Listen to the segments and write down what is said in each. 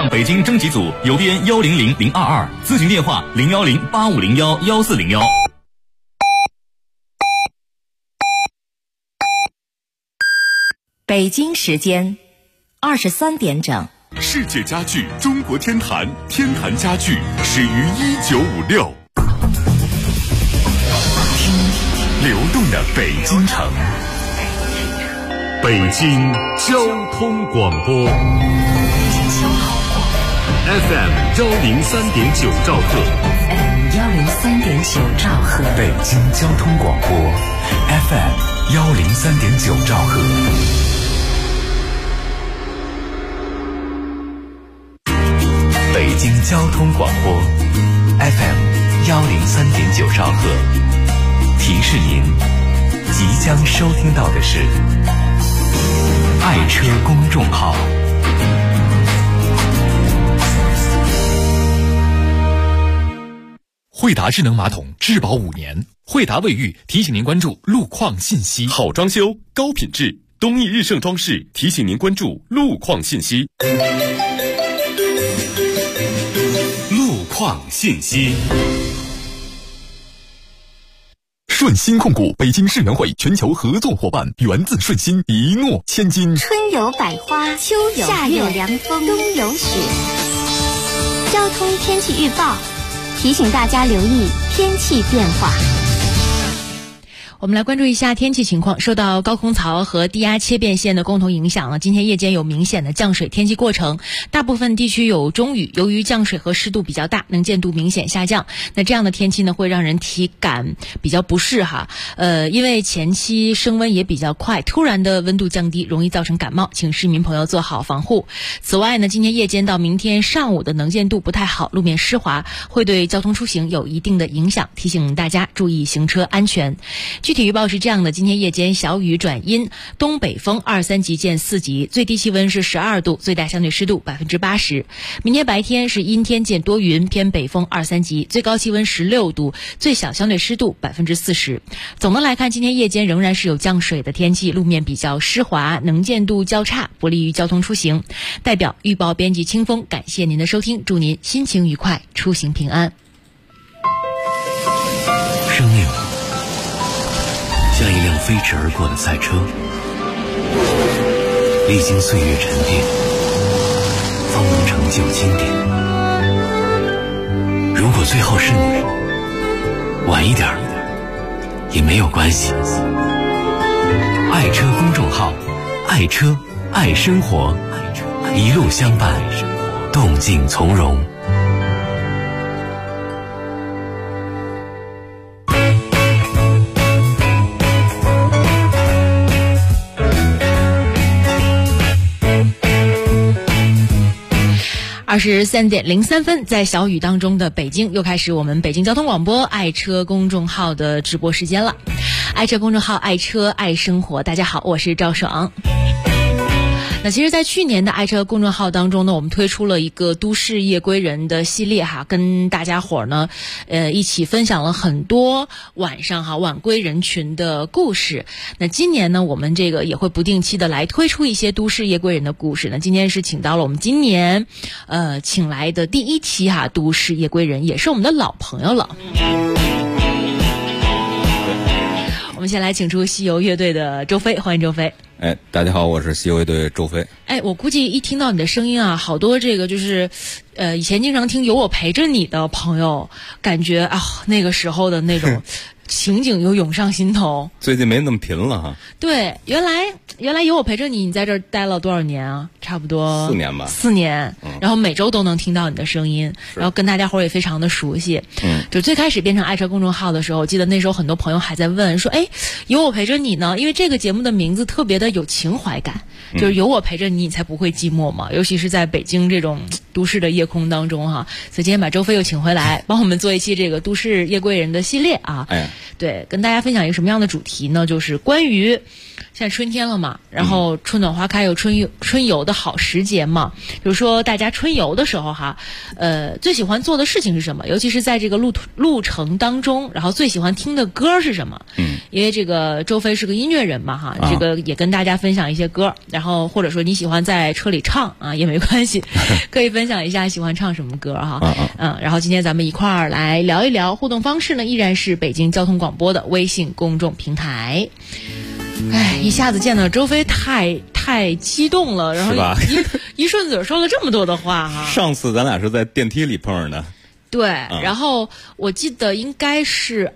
唱北京征集组邮编100022，咨询电话01085011401。 北京时间23点整。 世界家具中国天坛，天坛家具始于1956。听流动的北京城，北京交通广播 FM 103.9兆赫 103.9兆赫， 北京交通广播 FM 103.9兆赫。北京交通广播 FM 103.9兆赫，提示您即将收听到的是爱车公众号。 惠达智能马桶质保5年，惠达卫浴提醒您关注路况信息。 好装修高品质，东义日盛装饰提醒您关注路况信息。 路况信息。 顺鑫控股北京世园会全球合作伙伴，源自顺鑫，一诺千金。 春有百花，秋有夏有凉风，冬有雪。交通天气预报提醒大家留意天气变化。 我们来关注一下天气情况。受到高空槽和低压切变线的共同影响呢，今天夜间有明显的降水天气过程，大部分地区有中雨，由于降水和湿度比较大，能见度明显下降。那这样的天气呢，会让人体感比较不适哈。因为前期升温也比较快，突然的温度降低容易造成感冒，请市民朋友做好防护。此外呢，今天夜间到明天上午的能见度不太好，路面湿滑，会对交通出行有一定的影响，提醒大家注意行车安全。具体预报是这样的，今天夜间小雨转阴，东北风2、3级见4级，最低气温是12度，最大相对湿度80%。明天白天是阴天见多云，偏北风2、3级，最高气温16度，最小相对湿度40%。总的来看，今天夜间仍然是有降水的天气，路面比较湿滑，能见度较差，不利于交通出行。代表预报编辑清风，感谢您的收听，祝您心情愉快，出行平安。 生命像一辆飞驰而过的赛车，历经岁月沉淀，方能成就经典。如果最后是你，晚一点也没有关系。爱车公众号，爱车爱生活，一路相伴，动静从容。 23:03，在小雨当中的北京，又开始我们北京交通广播爱车公众号的直播时间了。爱车公众号，爱车爱生活，大家好，我是赵爽。那其实在去年的爱车公众号当中呢，我们推出了一个都市夜归人的系列哈，跟大家伙呢一起分享了很多晚上晚归人群的故事。那今年呢，我们这个也会不定期的来推出一些都市夜归人的故事。那今天是请到了我们今年请来的第1期都市夜归人，也是我们的老朋友了。我们先来请出西游乐队的周飞，欢迎周飞。 大家好，我是西游乐队周飞。 我估计一听到你的声音好多这个就是以前经常听有我陪着你的朋友，感觉那个时候的那种情景又涌上心头。 最近没那么频了哈。 对，原来有我陪着你，你在这儿待了多少年啊？差不多 4年吧。 4年，然后每周都能听到你的声音，然后跟大家伙也非常的熟悉。就最开始变成爱车公众号的时候，我记得那时候很多朋友还在问说，有我陪着你呢，因为这个节目的名字特别的有情怀感，就是有我陪着你，你才不会寂寞嘛。尤其是在北京这种都市的夜空当中哈，所以今天把周飞又请回来，帮我们做一期这个都市夜归人的系列啊。对，跟大家分享一个什么样的主题呢？就是关于现在春天了嘛，然后春暖花开有春游的好时节嘛。比如说大家春游的时候哈，最喜欢做的事情是什么？尤其是在这个路程当中，然后最喜欢听的歌是什么？因为这个周飞是个音乐人嘛哈，这个也跟大家分享一些歌，然后或者说你喜欢在车里唱啊也没关系，可以分享一下喜欢唱什么歌哈。然后今天咱们一块儿来聊一聊，互动方式呢依然是北京交通广播的微信公众平台。哎，一下子见到周飞太激动了，然后一顺嘴说了这么多的话哈。 上次咱俩是在电梯里碰上的。 对，然后我记得应该是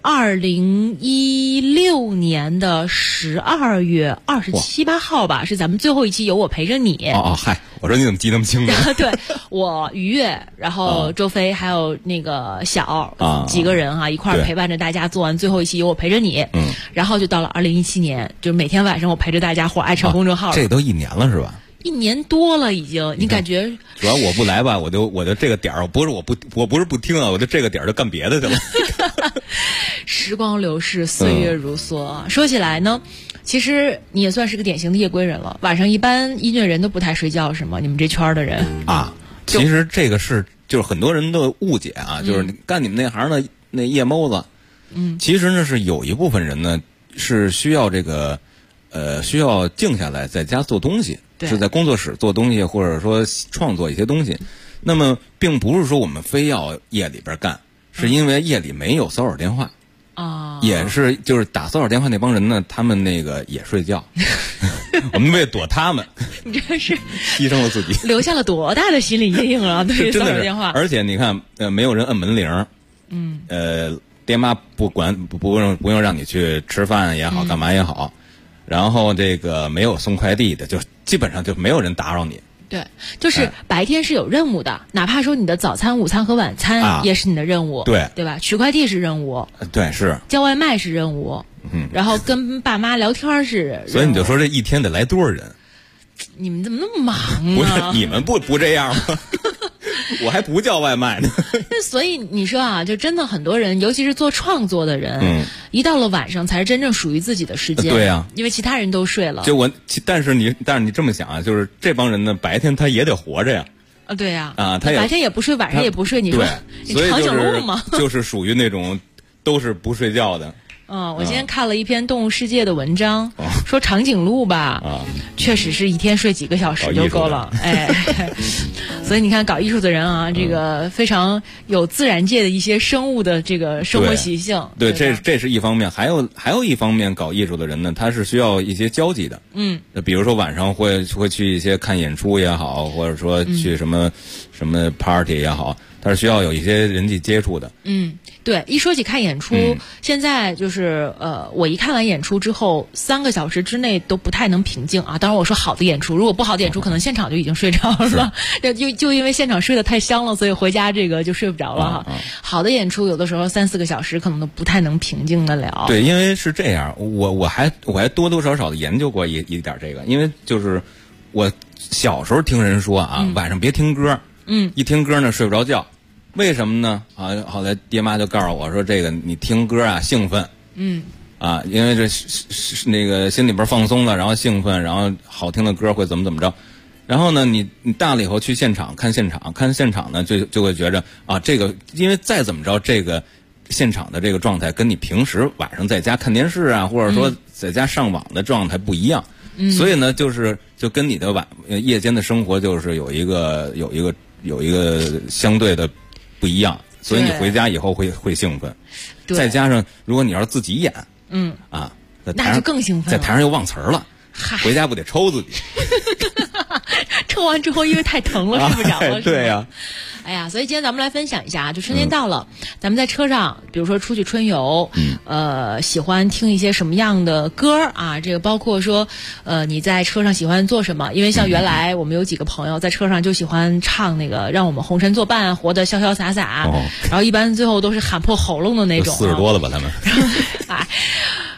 2016年的12月27、8号吧，是咱们最后一期有我陪着你。 嗨，我说你怎么记那么清楚？ 对，我于越，然后周飞还有那个小几个人哈，一块儿陪伴着大家做完最后一期有我陪着你。然后就到了2017年，就是每天晚上我陪着大家或爱车公众号。 这都1年了是吧？1 年多了已经，你感觉？ 主要我不来吧，我就这个点儿，我不是不听啊，我就这个点儿就干别的去了。 时光流逝，岁月如梭。说起来呢，其实你也算是个典型的夜归人了。晚上一般音乐人都不太睡觉，是吗？你们这圈的人啊，其实这个就是很多人的误解啊，就是干你们那行的那夜猫子，其实呢是有一部分人呢是需要这个需要静下来在家做东西。是在工作室做东西，或者说创作一些东西。那么并不是说我们非要夜里边干，是因为夜里没有骚扰电话啊，也是就是打骚扰电话那帮人呢，他们那个也睡觉，我们为了躲他们， 你这是牺牲了自己， 留下了多大的心理阴影啊！对于骚扰电话， 而且你看，没有人摁门铃，爹妈不用让你去吃饭也好，干嘛也好。然后这个没有送快递的，就基本上就没有人打扰你。 对，就是白天是有任务的，哪怕说你的早餐、午餐和晚餐也是你的任务，对吧？取快递是任务， 对，是叫外卖是任务，然后跟爸妈聊天是任务。 所以你就说这一天得来多少人？ 你们怎么那么忙啊？ 不是你们不这样吗？我还不叫外卖呢。 所以你说啊，就真的很多人，尤其是做创作的人，一到了晚上才是真正属于自己的时间。 对呀， 因为其他人都睡了。 但是你这么想啊，就是这帮人呢，白天他也得活着呀。 对呀。 他白天也不睡，晚上也不睡，你说你长颈鹿吗？ 就是属于那种都是不睡觉的。 我今天看了一篇《动物世界》的文章，说长颈鹿吧，确实是一天睡几个小时就够了，哎，所以你看搞艺术的人啊，这个非常有自然界的一些生物的这个生活习性。 对，这是一方面，还有一方面，搞艺术的人呢，他是需要一些交际的，比如说晚上会去一些看演出也好，或者说去什么 party 也好。它是需要有一些人际接触的。 对，一说起看演出，现在就是我一看完演出之后，3个小时之内都不太能平静啊。当然我说好的演出，如果不好的演出，可能现场就已经睡着了。就因为现场睡得太香了，所以回家这个就睡不着了哈。好的演出有的时候3-4个小时可能都不太能平静得了。 对，因为是这样，我还多多少少的研究过一点这个，因为就是我小时候听人说啊，晚上别听歌，一听歌呢睡不着觉。为什么呢？后来爹妈就告诉我说，这个你听歌啊兴奋，因为这那个心里边放松了，然后兴奋，然后好听的歌会怎么着，然后呢，你大了以后去现场看现场呢，就会觉着这个因为再怎么着，这个现场的这个状态跟你平时晚上在家看电视啊，或者说在家上网的状态不一样，所以呢，就跟你的夜间的生活就是有一个相对的不一样，所以你回家以后会兴奋，再加上如果你要是自己演， 那就更兴奋了， 在台上又忘词儿了，回家不得抽自己？ 抽完之后因为太疼了睡不着了， 对呀。 哎呀，所以今天咱们来分享一下，就春天到了，咱们在车上，比如说出去春游，喜欢听一些什么样的歌啊？这个包括说，你在车上喜欢做什么？因为像原来我们有几个朋友在车上就喜欢唱那个让我们红尘作伴，活得潇潇洒洒，然后一般最后都是喊破喉咙的那种。 40多了吧他们？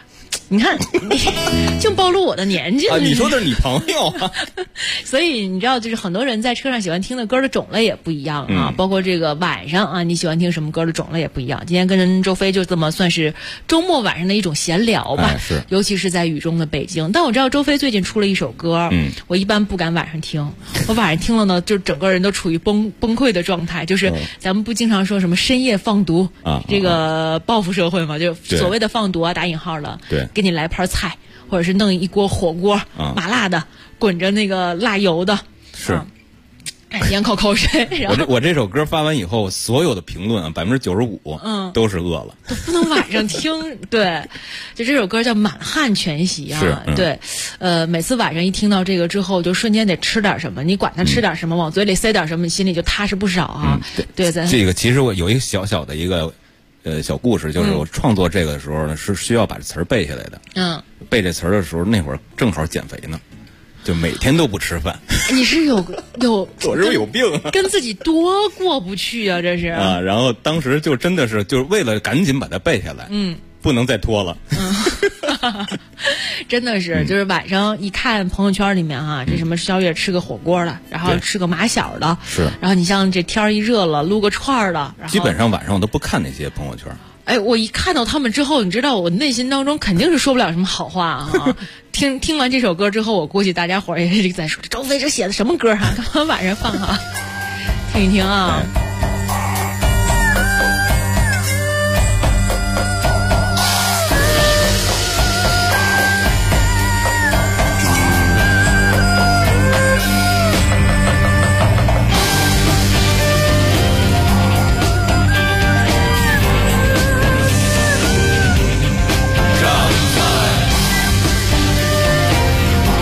你看，净暴露我的年纪了。 你说的是你朋友啊？ 所以你知道，就是很多人在车上喜欢听的歌的种类也不一样啊，包括这个晚上啊，你喜欢听什么歌的种类也不一样。今天跟周飞就这么算是周末晚上的一种闲聊吧， 是， 尤其是在雨中的北京。但我知道周飞最近出了一首歌，我一般不敢晚上听，我晚上听了呢，就整个人都处于崩溃的状态。就是咱们不经常说什么深夜放毒这个报复社会嘛，就所谓的放毒啊，打引号的， 对， 给你来盘菜。或者是弄一锅火锅，麻辣的，滚着那个辣油的， 是， 咽口口水。然后我这首歌发完以后，所有的评论啊，95%都是饿了， 都不能晚上听。对，就这首歌叫《满汉全席》啊，对，每次晚上一听到这个之后，就瞬间得吃点什么。你管他吃点什么，往嘴里塞点什么，你心里就踏实不少啊。对， 这个其实我有一个小小的一个。小故事就是我创作这个的时候呢，是需要把词儿背下来的。背这词儿的时候，那会儿正好减肥呢，就每天都不吃饭。 你是有我是有病， 跟自己多过不去啊，这是啊。然后当时就真的是就是为了赶紧把它背下来，不能再拖了。 真的是，就是晚上一看朋友圈里面哈，这什么宵夜吃个火锅的，然后吃个马小的， 是， 然后你像这天一热了，撸个串儿的， 基本上晚上我都不看那些朋友圈。 哎，我一看到他们之后，你知道我内心当中肯定是说不了什么好话啊。听完这首歌之后，我估计大家伙儿也是在说，周飞这写的什么歌啊？干嘛晚上放啊？听一听啊。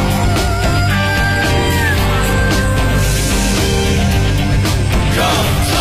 长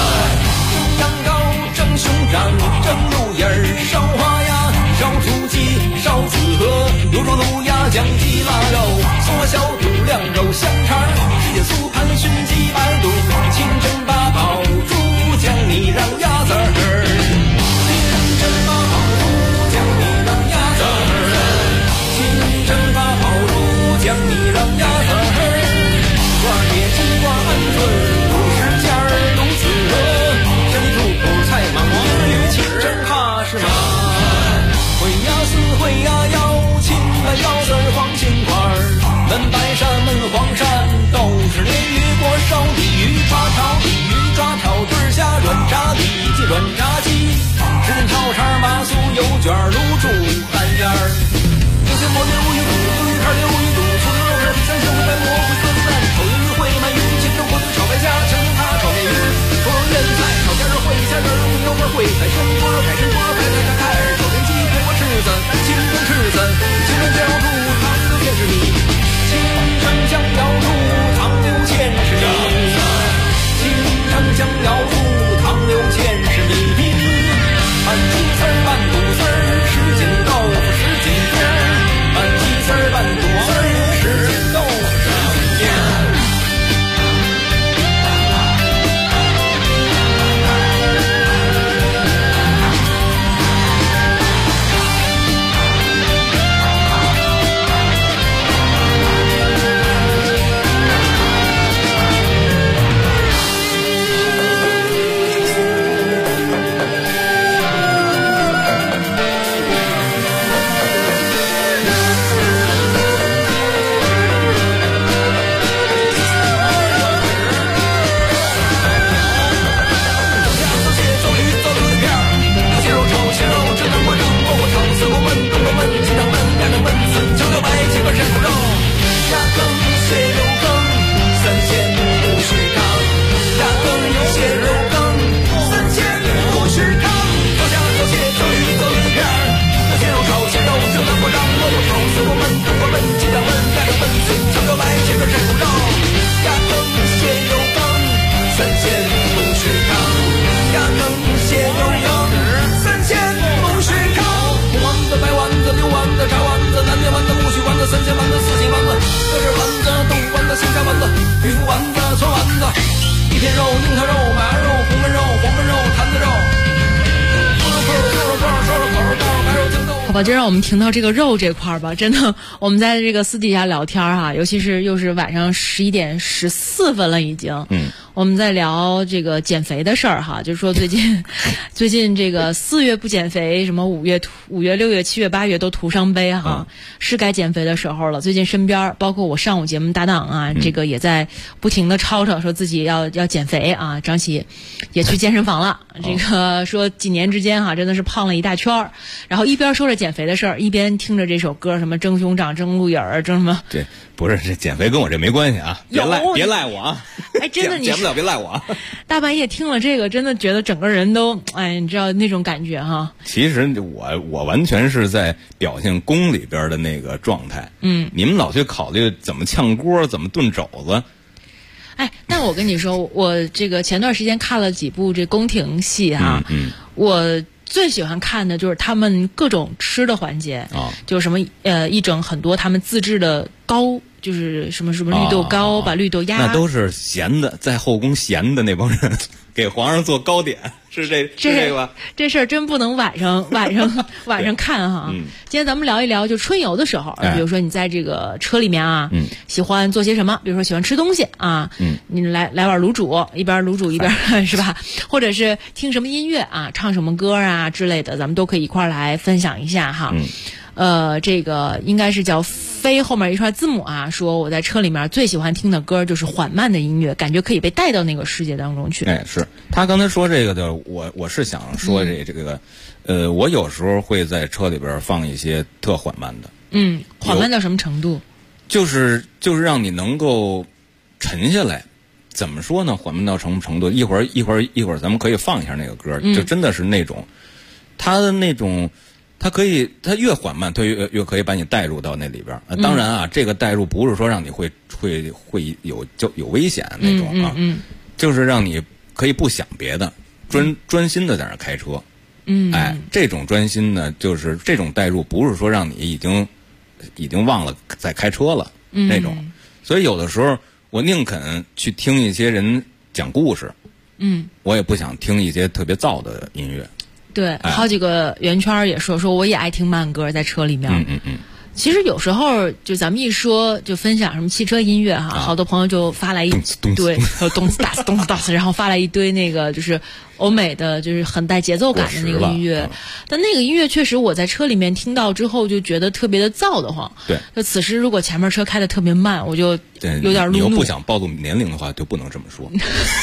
吧，就让我们听到这个肉这块儿吧。真的，我们在这个私底下聊天哈，尤其是又是晚上11点14分了已经。我们在聊这个减肥的事儿哈，就是说最近这个4月不减肥，什么5月、6月、7月、8月都徒伤悲哈，是该减肥的时候了。最近身边包括我上午节目搭档啊，这个也在不停的吵说自己要减肥啊，张琪也去健身房了。这个说几年之间哈，真的是胖了一大圈儿，然后一边说着减肥的事儿，一边听着这首歌，什么蒸熊掌、蒸鹿眼儿、蒸什么。 对，不是这减肥跟我这没关系啊，别赖我啊！ 哎，真的你减不了别赖我。 大半夜听了这个，真的觉得整个人都你知道那种感觉哈。 其实我完全是在表现宫里边的那个状态。你们老去考虑怎么炝锅，怎么炖肘子。 哎，但我跟你说，我这个前段时间看了几部这宫廷戏哈，我最喜欢看的就是他们各种吃的环节就是什么一整很多他们自制的糕，就是什么绿豆糕，把绿豆鸭， 那都是闲的，在后宫闲的那帮人给皇上做糕点，是这个吧？ 这事儿真不能晚上看哈。今天咱们聊一聊，就春游的时候，比如说你在这个车里面啊，喜欢做些什么？比如说喜欢吃东西啊，你来碗卤煮，一边卤煮一边是吧？或者是听什么音乐啊，唱什么歌啊之类的，咱们都可以一块儿来分享一下哈。这个应该是叫飞后面一串字母啊，说我在车里面最喜欢听的歌就是缓慢的音乐，感觉可以被带到那个世界当中去。 哎，是他刚才说这个的，我是想说这个，我有时候会在车里边放一些特缓慢的。 缓慢到什么程度？ 就是让你能够沉下来。怎么说呢？缓慢到什么程度？一会儿咱们可以放一下那个歌，就真的是那种，他的那种。它越缓慢，它越可以把你带入到那里边。当然啊，这个带入不是说让你会有危险那种啊，就是让你可以不想别的，专心的在那开车。这种专心呢，就是这种带入，不是说让你已经忘了在开车了那种。所以有的时候我宁肯去听一些人讲故事，我也不想听一些特别燥的音乐。 对，好几个圆圈也说我也爱听慢歌，在车里面。其实有时候就咱们一说就分享什么汽车音乐哈，好多朋友就发来一堆咚次打死，然后发来一堆那个就是欧美的就是很带节奏感的那个音乐。但那个音乐确实我在车里面听到之后就觉得特别的燥得慌。 对， 就此时如果前面车开得特别慢，我就有点路怒。 你又不想暴露年龄的话，就不能这么说。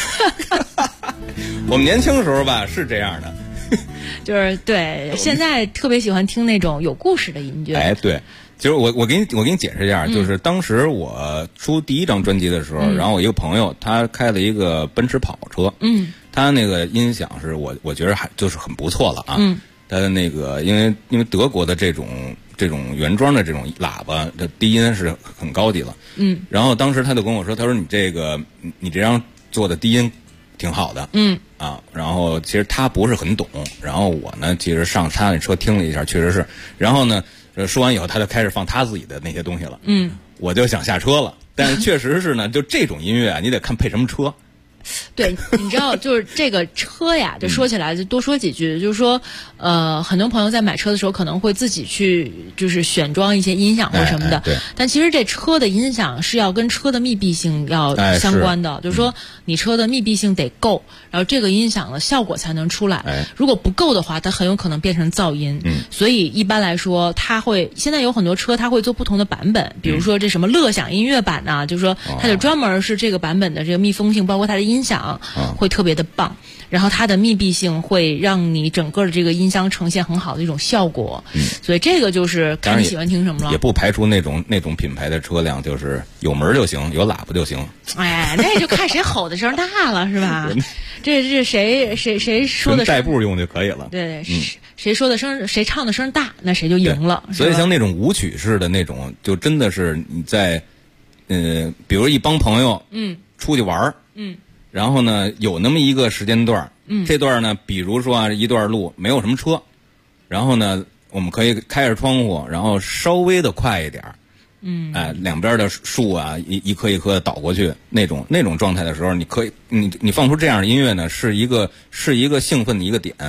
我们年轻时候吧是这样的。 就是对，现在特别喜欢听那种有故事的音乐。 哎，对，其实我给你解释一下，就是当时我出第一张专辑的时候，然后我一个朋友他开了一个奔驰跑车，他那个音响是我觉得还就是很不错了啊。他的那个因为德国的这种原装的这种喇叭的低音是很高级了。然后当时他就跟我说，他说你这张做的低音挺好的。然后其实他不是很懂，然后我呢其实上他那车听了一下，确实是，然后呢说完以后他就开始放他自己的那些东西了。我就想下车了，但是确实是呢，就这种音乐啊，你得看配什么车。 对，你知道，就是这个车呀，就说起来就多说几句，就是说，很多朋友在买车的时候可能会自己去就是选装一些音响或什么的， 对。 但其实这车的音响是要跟车的密闭性要相关的，就是说你车的密闭性得够，然后这个音响的效果才能出来。如果不够的话，它很有可能变成噪音。所以一般来说，现在有很多车它会做不同的版本，比如说这什么乐享音乐版呐，就是说它就专门是这个版本的这个密封性，包括它的音响会特别的棒，然后它的密闭性会让你整个的这个音箱呈现很好的一种效果。所以这个就是看你喜欢听什么了。 也不排除那种品牌的车辆就是有门就行，有喇叭就行。 哎，那就看谁吼的声大了是吧？这谁说的代步用就可以了。 对，谁说的声，谁唱的声大，那谁就赢了。 所以像那种舞曲式的那种，就真的是你在比如一帮朋友出去玩然后呢有那么一个时间段这段呢比如说啊一段路没有什么车，然后呢我们可以开着窗户，然后稍微的快一点两边的树啊一棵一棵的倒过去，那种状态的时候，你可以你放出这样的音乐呢，是一个兴奋的一个点。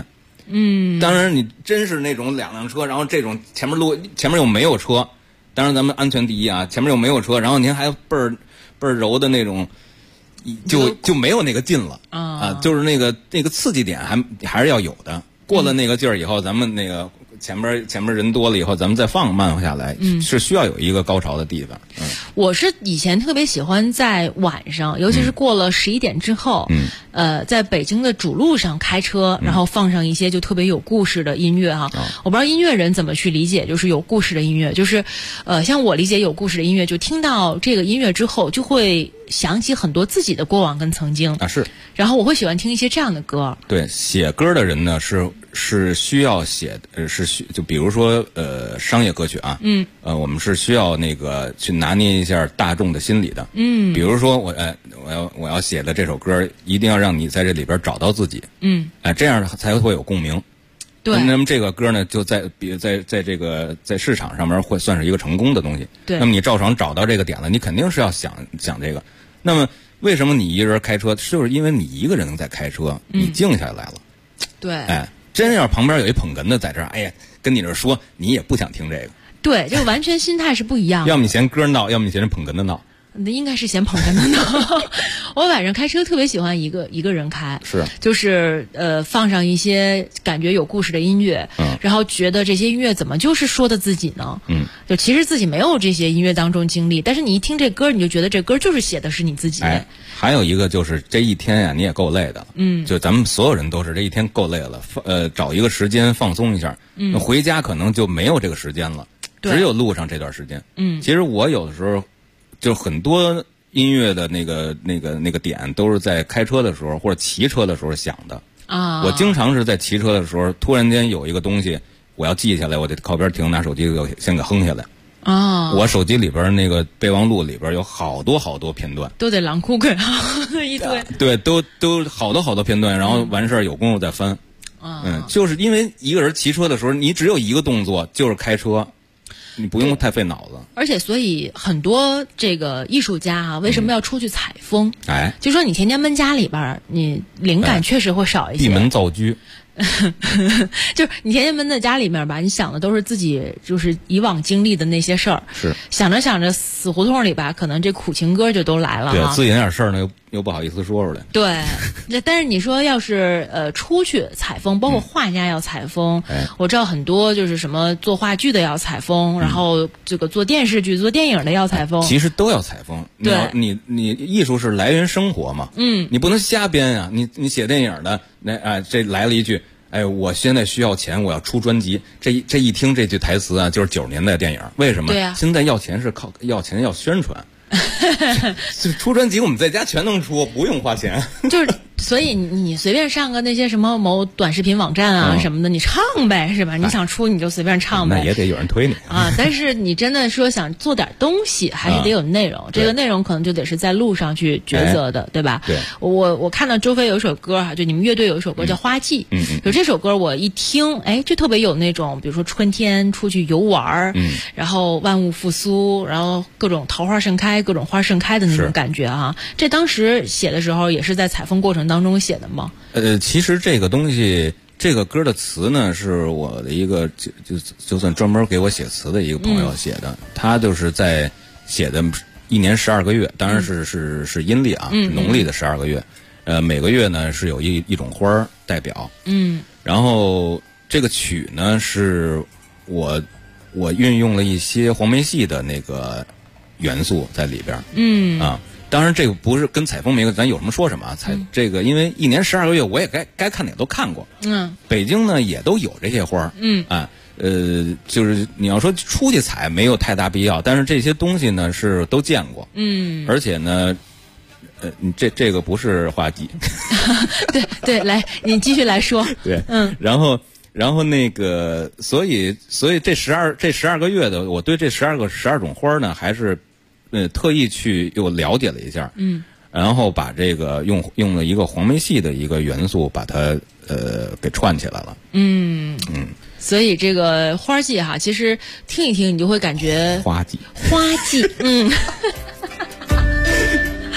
当然你真是那种2辆车，然后这种前面又没有车，当然咱们安全第一啊，前面又没有车，然后您还倍儿柔的那种，就没有那个劲了啊，就是那个刺激点还是要有的。过了那个劲儿以后，咱们那个前面人多了以后，咱们再慢下来，是需要有一个高潮的地方。 我是以前特别喜欢在晚上，尤其是过了11点之后，在北京的主路上开车，然后放上一些就特别有故事的音乐哈。我不知道音乐人怎么去理解，就是有故事的音乐，就是像我理解有故事的音乐，就听到这个音乐之后，就会想起很多自己的过往跟曾经啊，是。 然后我会喜欢听一些这样的歌。 对，写歌的人呢是需要写的，就比如说商业歌曲啊，我们是需要那个去拿捏一下大众的心理的，比如说我要写的这首歌，一定要让你在这里边找到自己，这样才会有共鸣。 对， 那么这个歌呢，就在这个在市场上面会算是一个成功的东西。 对， 那么你照常找到这个点了，你肯定是要想这个。那么为什么你一个人开车？就是因为你一个人在开车，你静下来了。 对， 真要旁边有一捧哏的在这儿，哎呀，跟你这说，你也不想听这个。 对，就完全心态是不一样的。 要么你嫌歌闹，要么你嫌捧哏的闹。 那应该是嫌捧哏的闹。我晚上开车特别喜欢一个人开，就是放上一些感觉有故事的音乐，然后觉得这些音乐怎么就是说的自己呢？就其实自己没有这些音乐当中经历，但是你一听这歌，你就觉得这歌就是写的是你自己。 还有一个就是这一天呀，你也够累的，就咱们所有人都是这一天够累了，找一个时间放松一下，回家可能就没有这个时间了，只有路上这段时间。其实我有的时候就很多音乐的那个点都是在开车的时候或者骑车的时候想的啊。我经常是在骑车的时候，突然间有一个东西我要记下来，我得靠边停，拿手机先给哼下来啊。我手机里边那个备忘录里边有好多片段， 都得狼哭鬼一堆。 对，都好多片段，然后完事儿有功夫再翻。就是因为一个人骑车的时候，你只有一个动作，就是开车。你不用太费脑子， 而且所以很多这个艺术家啊，为什么要出去采风？就说你天天闷家里边，你灵感确实会少一些。 闭门造车。 就是你天天闷在家里面吧，你想的都是自己就是以往经历的那些事儿， 是想着死胡同里吧，可能这苦情歌就都来了。 对，自己那点事儿呢，又不好意思说出来。 对，但是你说要是出去采风，包括画家要采风，我知道很多就是什么做话剧的要采风，然后这个做电视剧、做电影的要采风， 其实都要采风。 对， 你艺术是来源生活嘛，你不能瞎编啊。你写电影的这来了一句。我现在需要钱，我要出专辑。这一听这句台词啊，就是90年代电影。为什么？ 对呀， 现在要钱是靠要钱要宣传。出专辑我们在家全能出，不用花钱。 就是所以你随便上个那些什么某短视频网站啊什么的，你唱呗，是吧？你想出你就随便唱呗。 那也得有人推你啊！但是你真的说想做点东西，还是得有内容。这个内容可能就得是在路上去抉择的，对吧？ 对。 我看到周飞有一首歌哈，就你们乐队有一首歌叫《花季》，就这首歌我一听，就特别有那种，比如说春天出去游玩，然后万物复苏，然后各种桃花盛开，各种花盛开的那种感觉啊。这当时写的时候也是在采风过程当中写的吗？ 其实这个东西，这个歌的词呢，是我的一个就算专门给我写词的一个朋友写的，他就是在写的1年12个月，当然是阴历啊，是农历的12个月，每个月呢是有一种花代表，然后这个曲呢是我运用了一些黄梅戏的那个元素在里边，当然这个不是跟采风没关系，咱有什么说什么啊。这个因为1年12个月，我也该看的也都看过。北京呢也都有这些花就是你要说出去采没有太大必要，但是这些东西呢是都见过。而且呢，这个不是花季。 对，来你继续来说。 对，然后那个，所以这12个月的，我对这12种花呢还是。特意去又了解了一下，然后把这个用了一个黄梅戏的一个元素，把它给串起来了。 所以这个花季哈，其实听一听你就会感觉花季，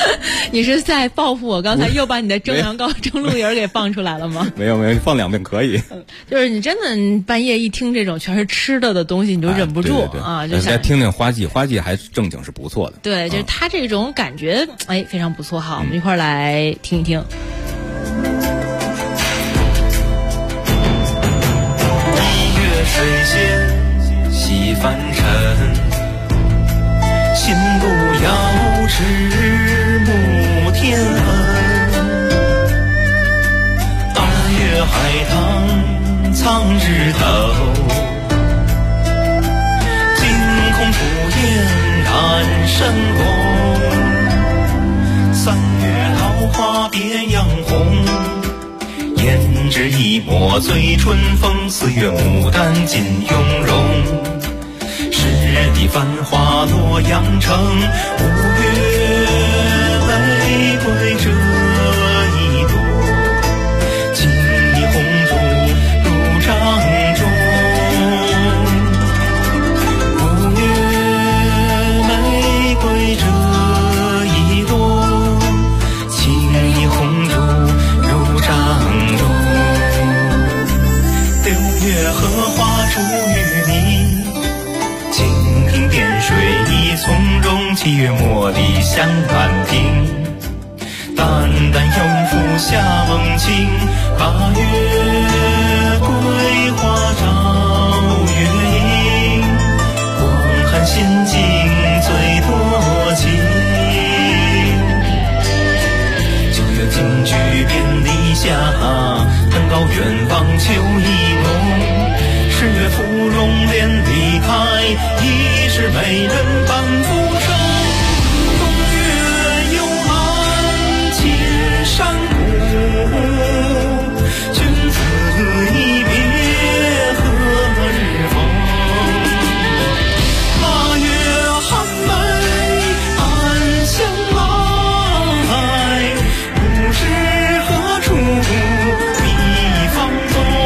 你是在报复我刚才又把你的蒸羊羔、蒸鹿眼给放出来了吗？ 没有，放2遍可以。 就是你真的半夜一听这种全是吃的东西，你就忍不住啊，就想再听听花季还正经是不错的。 对，就是他这种感觉，非常不错哈。我们一块儿来听一听。 水仙洗凡尘，心不遥知暮天恩。2月海棠藏枝头，惊空出烟染深红。3月桃花别样红，胭脂一抹醉春风，4月牡丹尽雍容。10地繁华洛阳城，5月玫瑰这一朵，情意红烛入帐中。5月玫瑰这一朵，情意红烛入帐中。6月荷花出淤泥，蜻蜓点水一从容。7月茉莉香满庭，淡淡永抚下梦情。8月桂花照月影，光寒仙境最多情。9月京剧遍篱下，登高远望秋意浓。10月芙蓉莲离开，已是美人半浮生。冬月幽兰青山谷，君子一别何日逢。8月寒梅暗香来，不知何处觅芳踪。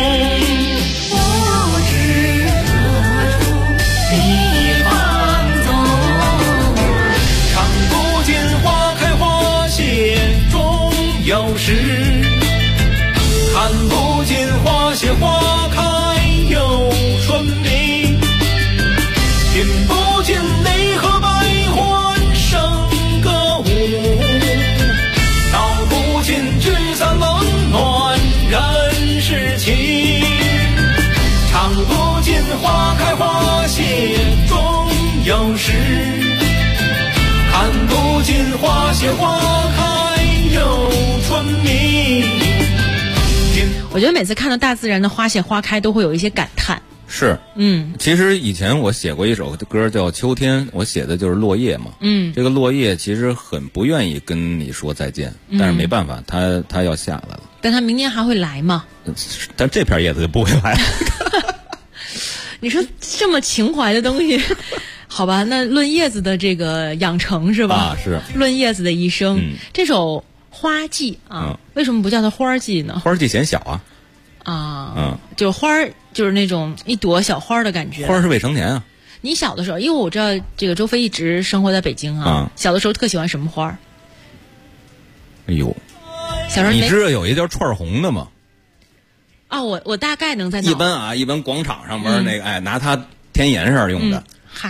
看不见花谢花开又春明，听不见内河百欢声歌舞，道不尽聚散冷暖人世情，尝不见花开花谢终有时，看不见花谢花开又春明。 我觉得每次看到大自然的花谢花开，都会有一些感叹。 是，其实以前我写过一首歌叫《秋天》，我写的就是落叶嘛。这个落叶其实很不愿意跟你说再见，但是没办法，它要下来了。 但它明年还会来吗？ 但这片叶子就不会来。 你说这么情怀的东西，好吧？那论叶子的这个养成是吧？ 啊，是。 论叶子的一生，这首。花季啊，为什么不叫它花季呢？ 花季显小就是花儿，就是那种一朵小花的感觉。 花是未成年啊。 你小的时候，因为我知道这个周飞一直生活在北京啊，小的时候特喜欢什么花？ 哎呦， 小时候你知道有一叫串红的吗？ 啊，我大概能在一般广场上边那个拿它填颜色用的。 嗨。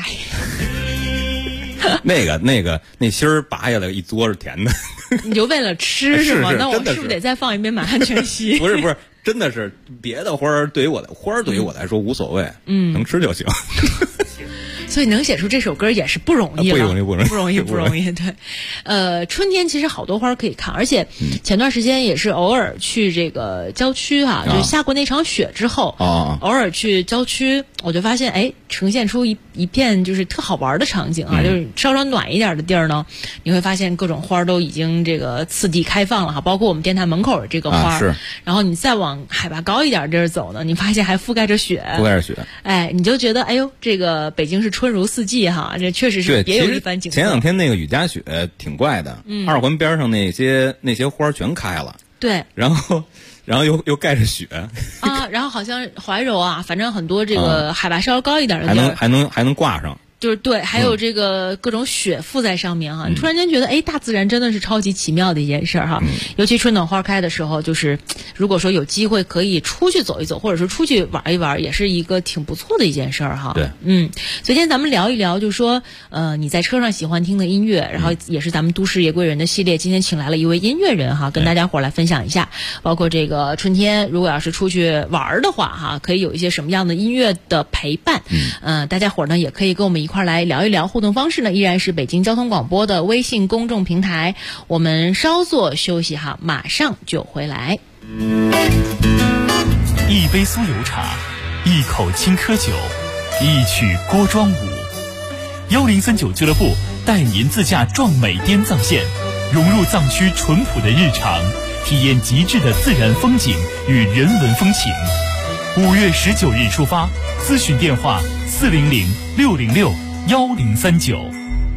那芯儿拔下来一嘬是甜的， 你就为了吃是吗？那我是不是得再放一杯满汉全席？ 不是，真的是别的花儿对于我来说无所谓，能吃就行。 所以能写出这首歌也是不容易了，不容易。对，春天其实好多花可以看，而且前段时间也是偶尔去这个郊区哈，就下过那场雪之后，偶尔去郊区，我就发现呈现出一片就是特好玩的场景啊，就是稍稍暖一点的地儿呢，你会发现各种花都已经这个次第开放了哈，包括我们电台门口的这个花，然后你再往海拔高一点地儿走呢，你发现还覆盖着雪，你就觉得哎呦，这个北京是春如四季哈，这确实是别有一番景色。 前2天那个雨夹雪挺怪的，2环边上那些花全开了， 对， 然后又盖着雪啊，然后好像怀柔啊，反正很多这个海拔稍高一点的地儿还能挂上。 就是对，还有这个各种雪附在上面哈，你突然间觉得，哎，大自然真的是超级奇妙的一件事哈。尤其春暖花开的时候，就是如果说有机会可以出去走一走，或者是出去玩一玩，也是一个挺不错的一件事哈。 对， 所以今天咱们聊一聊，就是说，你在车上喜欢听的音乐，然后也是咱们都市夜归人的系列，今天请来了一位音乐人哈，跟大家伙来分享一下，包括这个春天，如果要是出去玩的话哈，可以有一些什么样的音乐的陪伴。大家伙呢也可以跟我们一块来聊一聊，互动方式呢依然是北京交通广播的微信公众平台。我们稍作休息哈，马上就回来。 一杯酥油茶，一口青稞酒，一曲郭庄舞。1039俱乐部带您自驾壮美滇藏线，融入藏区淳朴的日常，体验极致的自然风景与人文风情。5月19日出发，咨询电话400-606-1039。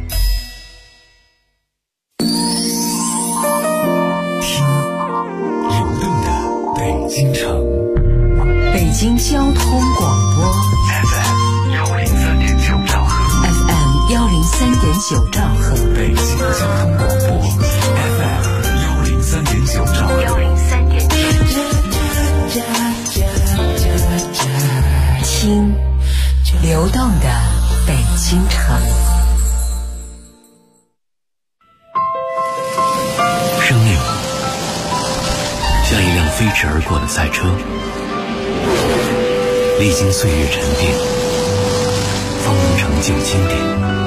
京城， 北京交通广播 FM 103.9兆赫 ，FM 103.9兆赫， 北京交通广播 FM 103.9兆赫 ，103.9。听流动的北京城。 生命像一辆飞驰而过的赛车，历经岁月沉淀，方能成就经典。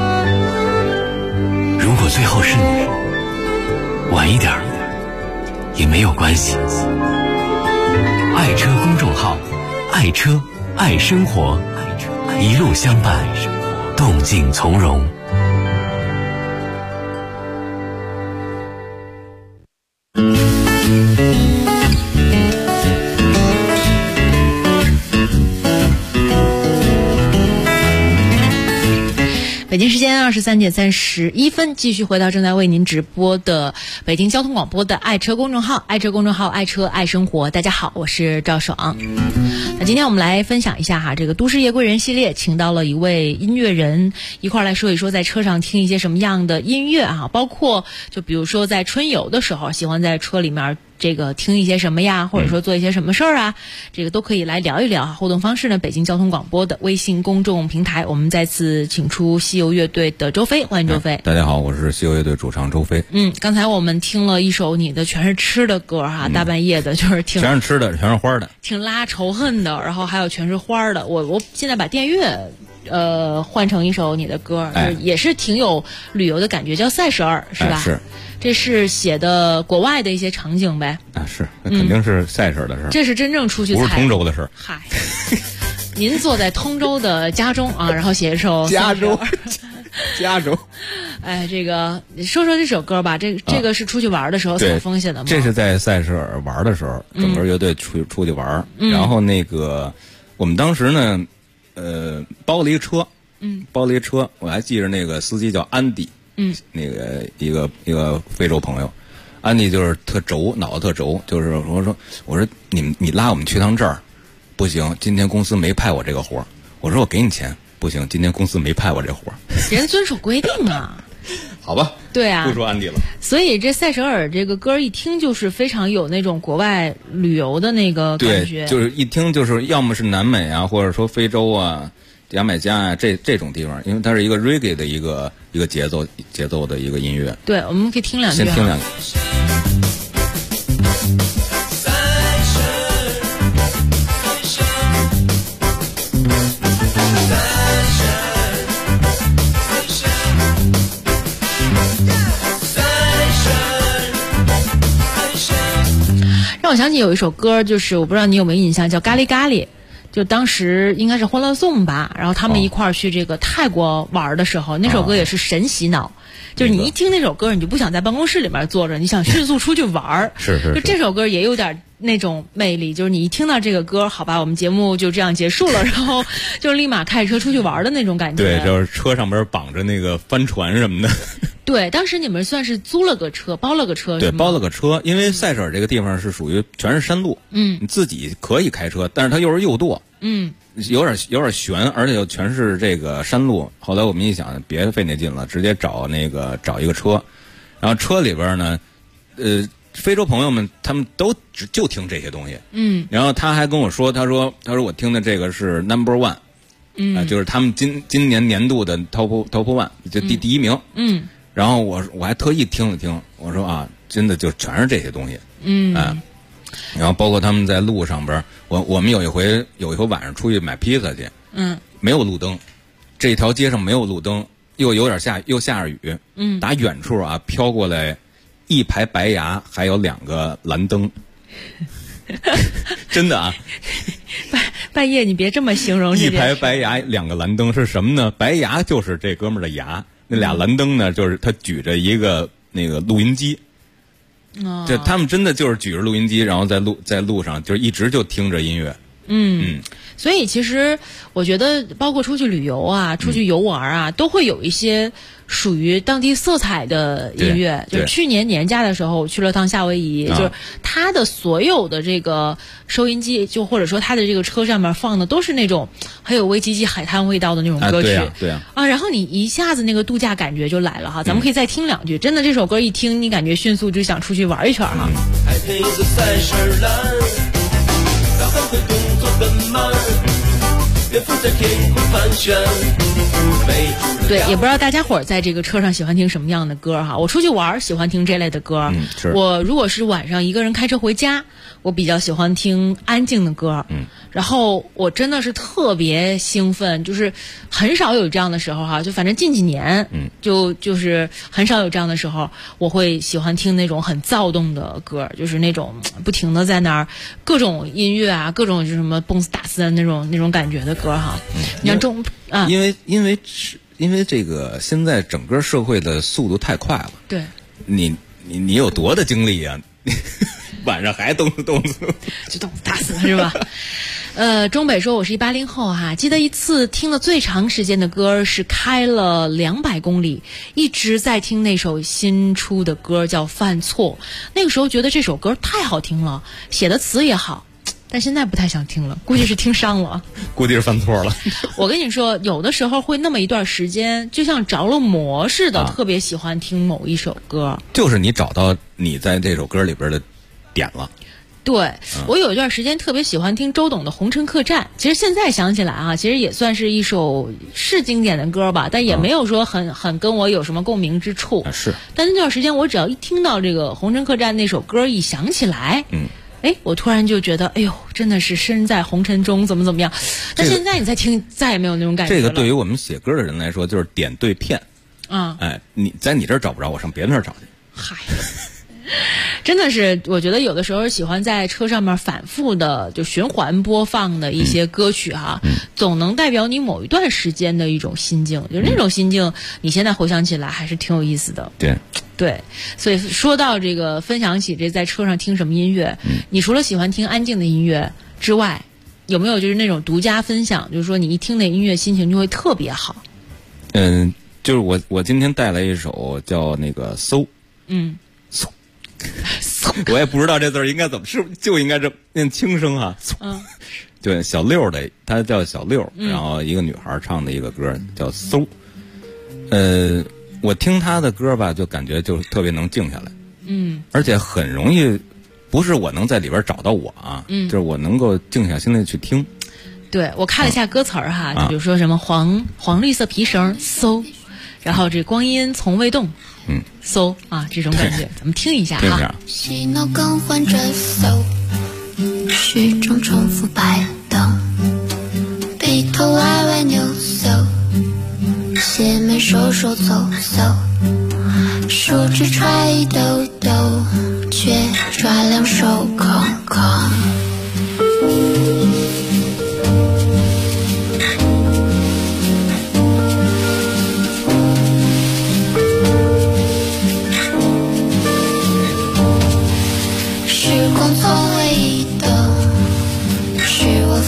如果最后是你，晚一点也没有关系。爱车公众号，爱车爱生活，一路相伴，动静从容。 北京时间23点31分，继续回到正在为您直播的北京交通广播的爱车公众号，爱车公众号，爱车爱生活。大家好，我是赵爽。那今天我们来分享一下哈，这个都市夜归人系列，请到了一位音乐人，一块来说一说在车上听一些什么样的音乐啊，包括就比如说在春游的时候，喜欢在车里面这个听一些什么呀，或者说做一些什么事儿啊，这个都可以来聊一聊。互动方式呢，北京交通广播的微信公众平台。我们再次请出西游乐队的周飞，欢迎周飞。 大家好，我是西游乐队主唱周飞。 刚才我们听了一首你的全是吃的歌哈，大半夜的就是听全是吃的，全是花的， 挺拉仇恨的，然后还有全是花的。我现在把电乐换成一首你的歌，也是挺有旅游的感觉，叫赛舍尔是吧？ 是。 这是写的国外的一些场景呗？ 是，那肯定是赛事的事儿。 这是真正出去不是通州的事儿。 嗨，您坐在通州的家中啊，然后写一首加州。 哎，这个你说说这首歌吧。这个是出去玩的时候采风写的吗？ 这是在赛舍尔玩的时候，整个乐队出去玩，然后那个我们当时呢，包了一车，我还记着那个司机叫安迪。那个一个非洲朋友，安迪就是特轴，脑子特轴，就是我说你拉我们去趟这儿，不行，今天公司没派我这个活。我说我给你钱，不行，今天公司没派我这活。 人遵守规定啊。 好吧， 对啊， 不说安迪了。 所以这赛舍尔这个歌一听就是非常有那种国外旅游的那个感觉， 对，就是一听就是要么是南美啊，或者说非洲啊。牙买加啊，这种地方，因为它是一个 reggae 的一个节奏的一个音乐。 对，我们可以听两句。 先听两句。 让我想起有一首歌，就是我不知道你有没有印象，叫《咖喱咖喱》。就当时应该是欢乐颂吧，然后他们一块儿去这个泰国玩的时候，那首歌也是神洗脑。就是你一听那首歌，你就不想在办公室里面坐着，你想迅速出去玩儿。 是。 就这首歌也有点那种魅力，就是你一听到这个歌，好吧，我们节目就这样结束了，然后就立马开车出去玩的那种感觉。 对，就是车上边绑着那个帆船什么的。 对，当时你们算是租了个车，包了个车。 对，包了个车，因为赛舍尔这个地方是属于全是山路，你自己可以开车，但是它又是右舵， 有点悬，而且又全是这个山路。后来我们一想，别费那劲了，直接找一个车，然后车里边呢，非洲朋友们他们都就听这些东西。然后他还跟我说，他说我听的这个是 No.1，就是他们今年年度的 Top One， 就第一名。然后我还特意听了听，我说啊，真的就全是这些东西。然后包括他们在路上边，我们有一回晚上出去买披萨去，没有路灯，这条街上没有路灯，又下着雨，打远处啊飘过来一排白牙，还有2个蓝灯，真的啊！ 半夜你别这么形容。 一排白牙，2个蓝灯是什么呢？白牙就是这哥们儿的牙，那俩蓝灯呢，就是他举着一个那个录音机。这他们真的就是举着录音机，然后在路上就一直就听着音乐。 所以其实我觉得，包括出去旅游啊、出去游玩啊，都会有一些属于当地色彩的音乐。就是去年年假的时候，我去了趟夏威夷，就是它的所有的这个收音机，就或者说它的这个车上面放的都是那种很有维吉吉海滩味道的那种歌曲。 对啊。 然后你一下子那个度假感觉就来了哈。咱们可以再听2句，真的这首歌一听，你感觉迅速就想出去玩一圈哈。 海天一色赛事蓝，大帆会动作很慢，蝙蝠在天空盘旋。 对，也不知道大家伙儿在这个车上喜欢听什么样的歌哈。我出去玩喜欢听这类的歌。我如果是晚上一个人开车回家，我比较喜欢听安静的歌。然后我真的是特别兴奋，就是很少有这样的时候哈，就反正近几年，就是很少有这样的时候，我会喜欢听那种很躁动的歌，就是那种不停的在那儿各种音乐啊，各种就什么蹦死打死的那种感觉的歌哈。你看因为这个现在整个社会的速度太快了。 对， 你有多大精力啊？晚上还动次就动死打死是吧？中北说我是80后哈，记得一次听了最长时间的歌是开了200公里，一直在听那首新出的歌叫《犯错》，那个时候觉得这首歌太好听了，写的词也好。但现在不太想听了，估计是听伤了， 估计是犯错了。 我跟你说，有的时候会那么一段时间，就像着了魔似的，特别喜欢听某一首歌。 就是你找到你在这首歌里边的点了。 对，我有一段时间特别喜欢听周董的《红尘客栈》，其实现在想起来啊，其实也算是一首是经典的歌吧，但也没有说很跟我有什么共鸣之处。 是。 但那段时间我只要一听到这个《红尘客栈》那首歌一想起来，我突然就觉得，哎呦，真的是身在红尘中，怎么样？但现在你再听，再也没有那种感觉了。 这个对于我们写歌的人来说，就是点对片。你在你这儿找不着，我上别人那儿找去。 嗨。真的是，我觉得有的时候喜欢在车上面反复的就循环播放的一些歌曲哈，总能代表你某一段时间的一种心境，就是那种心境，你现在回想起来还是挺有意思的。对，所以说到这个分享起这在车上听什么音乐，你除了喜欢听安静的音乐之外，有没有就是那种独家分享，就是说你一听那音乐心情就会特别好？ 就是我今天带来一首叫那个搜。我也不知道这字儿应该怎么，是就应该这念轻声哈。对，小六的，他叫小六，然后一个女孩唱的一个歌叫搜。我听他的歌吧，就感觉就特别能静下来。而且很容易，不是我能在里边找到我啊，就是我能够静下心来去听。 对，我看了一下歌词儿哈，就比如说什么黄绿色皮绳搜，然后这光阴从未动。搜啊，这种感觉，咱们听一下哈。 洗脑更换着搜，始终重复摆荡，鼻头歪歪扭搜，鞋没收收走搜，手指揣一兜兜，却抓两手空空。从未移动，是我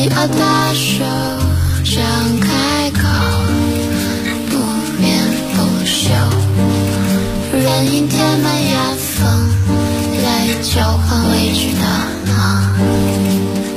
要大手张开口，不眠不休，人影填满牙缝，来交换未知的梦。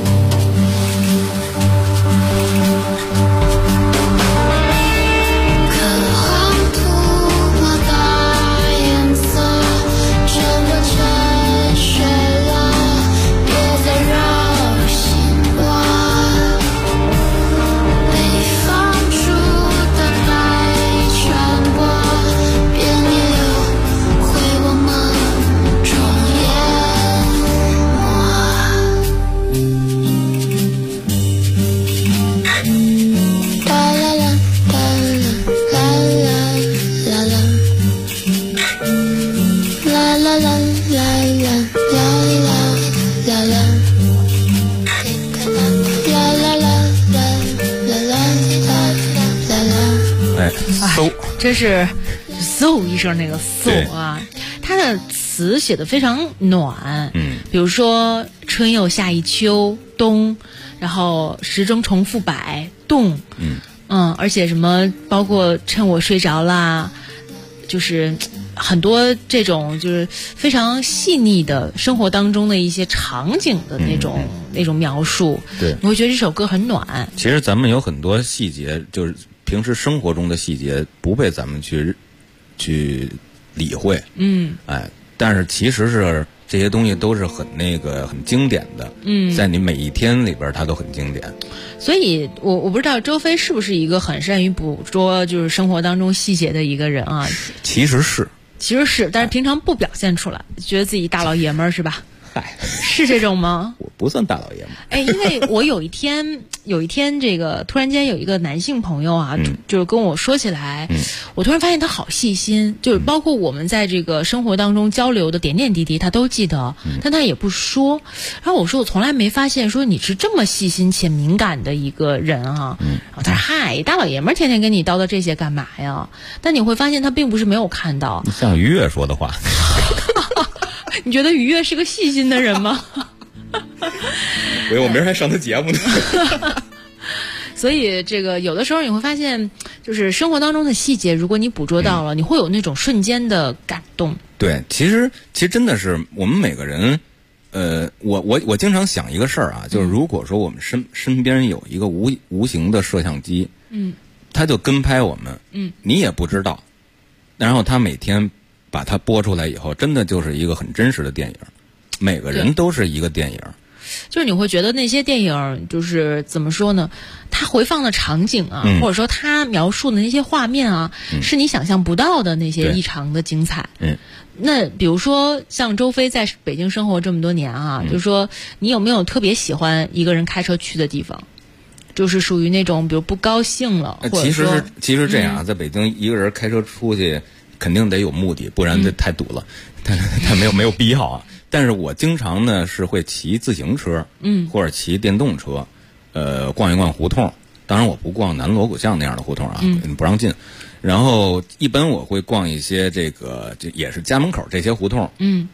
真是嗖一声那个嗖啊，它的词写得非常暖，比如说春又夏一秋冬，然后时钟重复摆动，而且什么包括趁我睡着啦，就是很多这种就是非常细腻的生活当中的一些场景的那种描述， 对， 你会觉得这首歌很暖。 其实咱们有很多细节，就是平时生活中的细节不被咱们去理会，但是其实是这些东西都是很经典的，在你每一天里边它都很经典。 所以我不知道周飞是不是一个很善于捕捉就是生活当中细节的一个人啊？ 其实是， 但是平常不表现出来，觉得自己大老爷们儿是吧？ 嗨， 是这种吗？ 我不算大老爷们儿。 因为我有一天这个突然间有一个男性朋友啊，就是跟我说起来，我突然发现他好细心，就是包括我们在这个生活当中交流的点点滴滴他都记得，但他也不说。然后我说我从来没发现说你是这么细心且敏感的一个人啊。然后他说嗨，大老爷们儿天天跟你叨叨这些干嘛呀？但你会发现他并不是没有看到。 像于越说的话。 你觉得于越是个细心的人吗？ 我明儿还上他节目呢。 所以这个有的时候你会发现，就是生活当中的细节，如果你捕捉到了，你会有那种瞬间的感动。 对，其实真的是我们每个人，我经常想一个事儿啊，就是如果说我们身边有一个无形的摄像机，他就跟拍我们，你也不知道，然后他每天把它播出来以后，真的就是一个很真实的电影。每个人都是一个电影。 就是你会觉得那些电影就是怎么说呢？它回放的场景啊，或者说它描述的那些画面啊，是你想象不到的那些异常的精彩。那比如说像周飞在北京生活这么多年啊，就是说你有没有特别喜欢一个人开车去的地方？就是属于那种比如不高兴了，或者说其实这样，在北京一个人开车出去肯定得有目的，不然这太堵了，他没有必要啊。但是我经常呢是会骑自行车，或者骑电动车，逛一逛胡同。当然我不逛南锣鼓巷那样的胡同啊，不让进。然后一般我会逛一些这也是家门口这些胡同，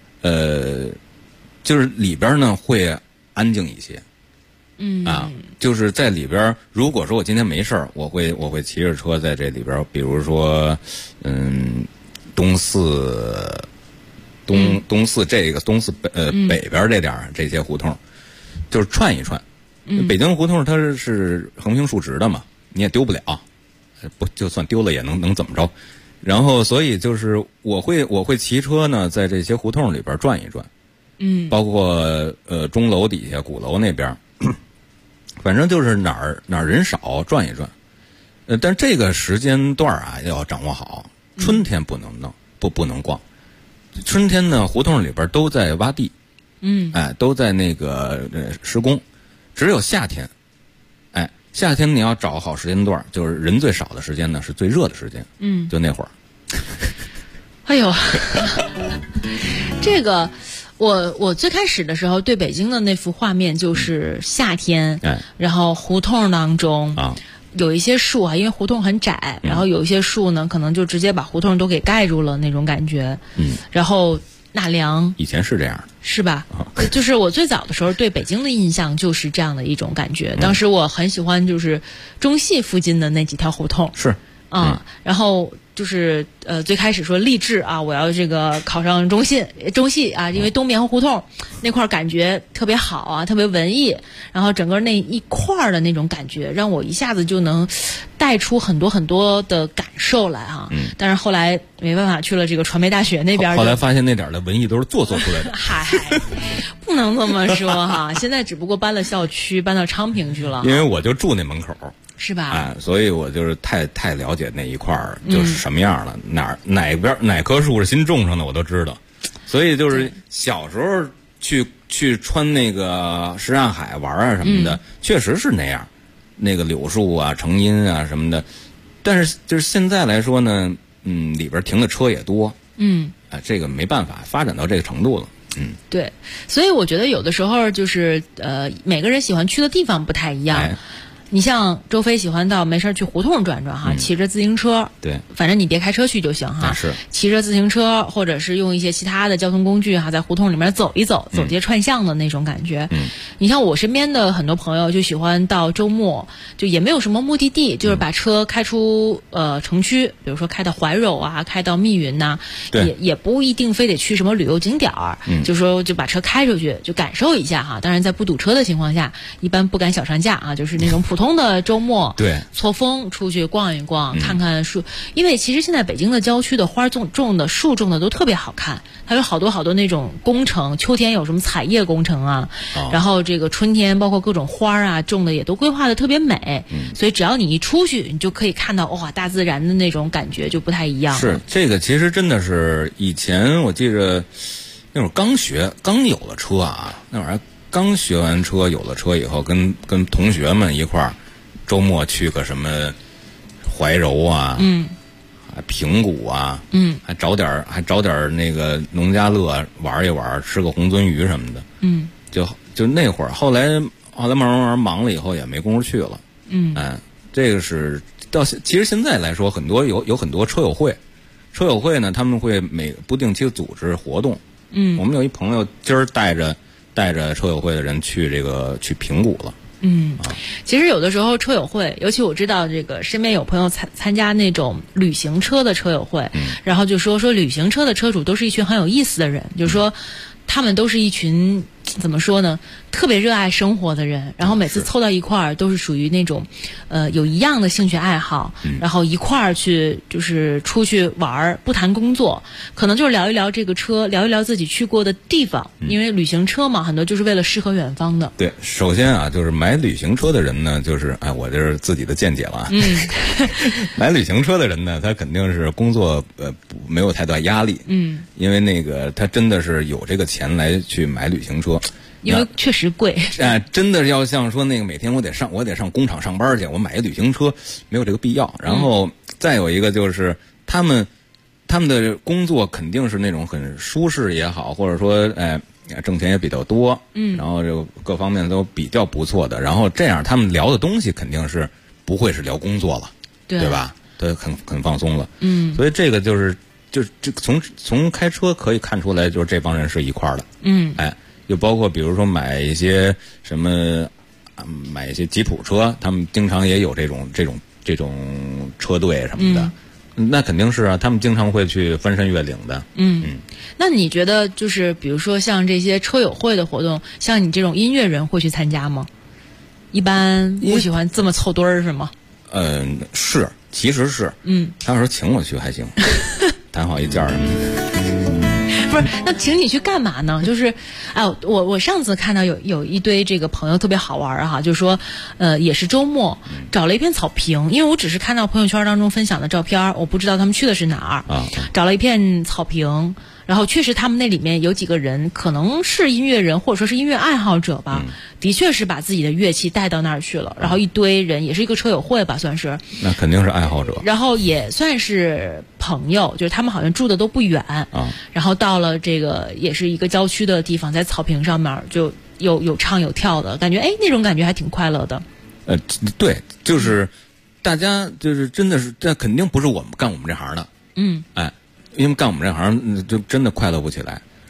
就是里边呢会安静一些，就是在里边，如果说我今天没事儿，我会骑着车在这里边，比如说，东四北边这点这些胡同，就是串一串。北京胡同它是横平竖直的嘛，你也丢不了，不就算丢了也能怎么着？然后所以就是我会骑车呢，在这些胡同里边转一转，包括钟楼底下、鼓楼那边，反正就是哪儿人少转一转。但这个时间段啊要掌握好，春天不能弄，不能逛。春天呢，胡同里边都在挖地，都在那个施工。只有夏天，夏天你要找好时间段，就是人最少的时间呢，是最热的时间，就那会儿。 哎呦，这个我最开始的时候对北京的那幅画面就是夏天，然后胡同当中有一些树啊，因为胡同很窄，然后有一些树呢，可能就直接把胡同都给盖住了那种感觉。然后纳凉。 以前是这样的， 是吧？就是我最早的时候对北京的印象就是这样的一种感觉。当时我很喜欢就是中戏附近的那几条胡同。 是然后就是最开始说立志啊，我要这个考上中戏啊，因为东棉花胡同那块感觉特别好啊，特别文艺，然后整个那一块的那种感觉让我一下子就能带出很多很多的感受来哈。但是后来没办法去了这个传媒大学那边， 后来发现那点的文艺都是做出来的。 嗨，不能这么说哈，现在只不过搬了校区，搬到昌平去了。 因为我就住那门口。 是吧？ 所以我就是太了解那一块儿就是什么样了，哪棵树是新种上的我都知道，所以就是小时候去穿那个什刹海玩啊什么的，确实是那样，那个柳树啊、成荫啊什么的。但是就是现在来说呢，里边停的车也多，这个没办法，发展到这个程度了。 对，所以我觉得有的时候就是每个人喜欢去的地方不太一样。你像周飞喜欢到没事去胡同转转哈，骑着自行车， 对， 反正你别开车去就行哈。 是骑着自行车，或者是用一些其他的交通工具哈，在胡同里面走一走，走街串巷的那种感觉。你像我身边的很多朋友就喜欢到周末，就也没有什么目的地，就是把车开出城区，比如说开到怀柔啊，开到密云呐，也不一定非得去什么旅游景点儿，就说就把车开出去，就感受一下哈。当然在不堵车的情况下，一般不赶小长假啊，就是那种普通的周末， 对， 错峰出去逛一逛，看看树。因为其实现在北京的郊区的花种的树种的都特别好看，它有好多那种工程，秋天有什么彩叶工程啊，然后这个春天包括各种花啊种的也都规划的特别美，所以只要你一出去，你就可以看到哇，大自然的那种感觉就不太一样了。 是这个，其实真的是以前我记着那会儿刚有了车啊，那会儿刚学完车，有了车以后，跟同学们一块儿，周末去个什么怀柔啊，平谷啊，还找点那个农家乐玩一玩，吃个红鳟鱼什么的，就那会儿，后来慢慢忙了以后也没工夫去了，这个是其实现在来说，很多有很多车友会呢，他们会不定期组织活动，我们有一朋友今儿带着车友会的人去平谷了。 其实有的时候车友会，尤其我知道这个身边有朋友参加那种旅行车的车友会，然后就说旅行车的车主都是一群很有意思的人，就是说他们都是一群怎么说呢，特别热爱生活的人，然后每次凑到一块儿都是属于那种有一样的兴趣爱好，然后一块儿去就是出去玩，不谈工作，可能就是聊一聊这个车，聊一聊自己去过的地方，因为旅行车嘛，很多就是为了诗和远方的。 对，首先啊，就是买旅行车的人呢，就是我这是自己的见解了啊。买旅行车的人呢，他肯定是工作没有太大压力，因为那个他真的是有这个钱来去买旅行车。 因为确实贵， 真的要像说那个每天我得上工厂上班去，我买一旅行车没有这个必要。然后再有一个就是他们的工作肯定是那种很舒适也好，或者说挣钱也比较多，然后这个各方面都比较不错的。然后这样他们聊的东西肯定是不会是聊工作了，对吧？都很放松了，所以这个就是从开车可以看出来，就是这帮人是一块儿的，就包括比如说买一些吉普车，他们经常也有这种车队什么的，那肯定是啊，他们经常会去翻山越岭的。 那你觉得就是比如说像这些车友会的活动，像你这种音乐人会去参加吗？一般不喜欢这么凑堆儿是吗？ 是，其实是，他要说请我去还行，谈好一价什么的。 不是，那请你去干嘛呢？就是，我上次看到有一堆这个朋友特别好玩哈，就是说，也是周末找了一片草坪，因为我只是看到朋友圈当中分享的照片，我不知道他们去的是哪儿，找了一片草坪。然后确实他们那里面有几个人可能是音乐人或者说是音乐爱好者吧，的确是把自己的乐器带到那儿去了，然后一堆人也是一个车友会吧，算是。 那肯定是爱好者。 然后也算是朋友，就是他们好像住的都不远然后到了这个也是一个郊区的地方，在草坪上面就有唱有跳的感觉，那种感觉还挺快乐的。 对，就是大家就是真的是，这肯定不是干我们这行的，因为干我们这行就真的快乐不起来。